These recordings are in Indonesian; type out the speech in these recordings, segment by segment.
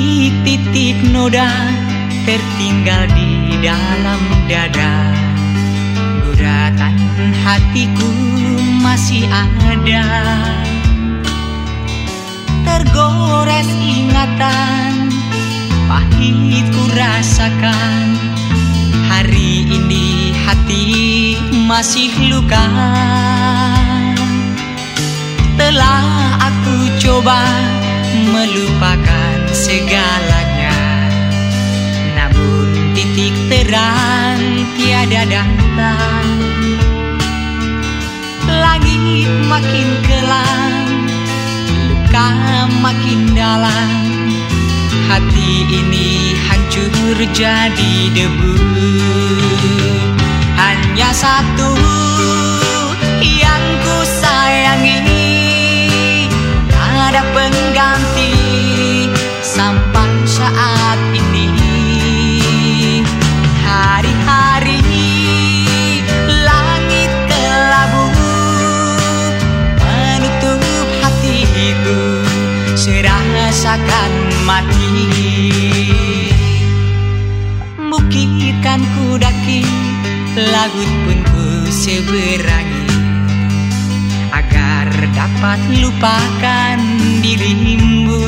Titik-titik noda tertinggal di dalam dada. Guratan hatiku masih ada. Tergores ingatan, pahit ku rasakan. Hari ini hati masih luka. Telah aku coba melupakan segalanya, namun titik terang tiada datang. Langit makin kelam, luka makin dalam. Hati ini hancur jadi debu. Hanya satu yang ku sayangi, ada pengganti sampai saat ini. Hari-hari langit kelabu menutup hatiku, serasakan mati. Bukit kan ku daki, laut pun ku seberangi, agar dapat lupakan dirimu.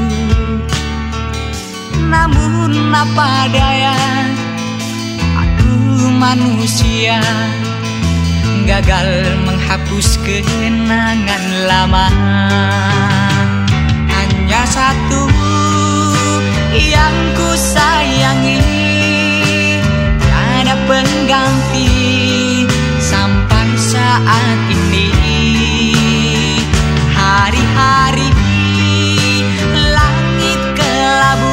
Namun apa daya, aku manusia, gagal menghapus kenangan lama. Hanya satu yang ku sayangi, tiada pengganti sampai saat ini. Hari-hari langit kelabu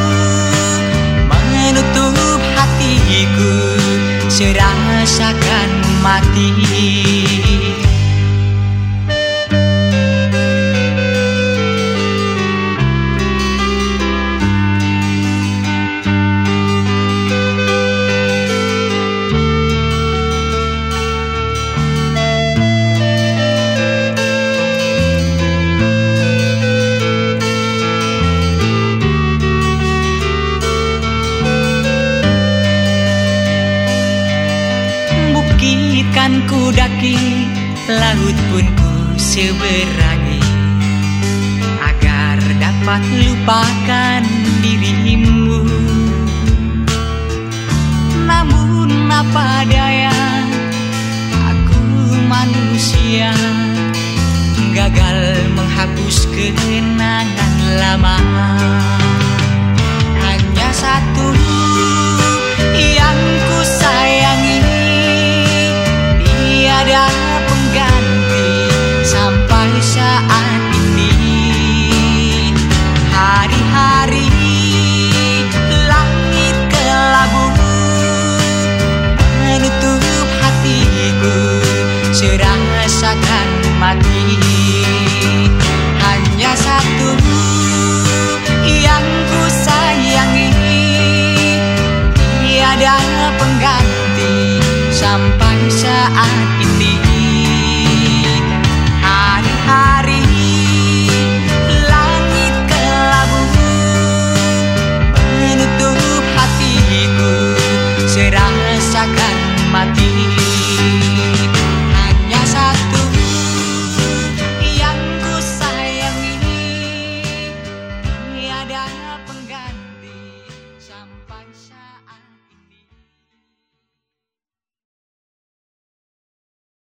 menutup hatiku, serasakan mati. Kan ku daki, laut pun ku seberangi, agar dapat lupakan dirimu. Namun apa daya, aku manusia, gagal menghapus kenangan lama. Hanya satu yang ku sayangi, tiada pengganti sampai saat ini. Hari-hari langit kelabu menutup hatiku, serasakan mati. Hanya satu yang ku sayangi, tiada pengganti sampai saat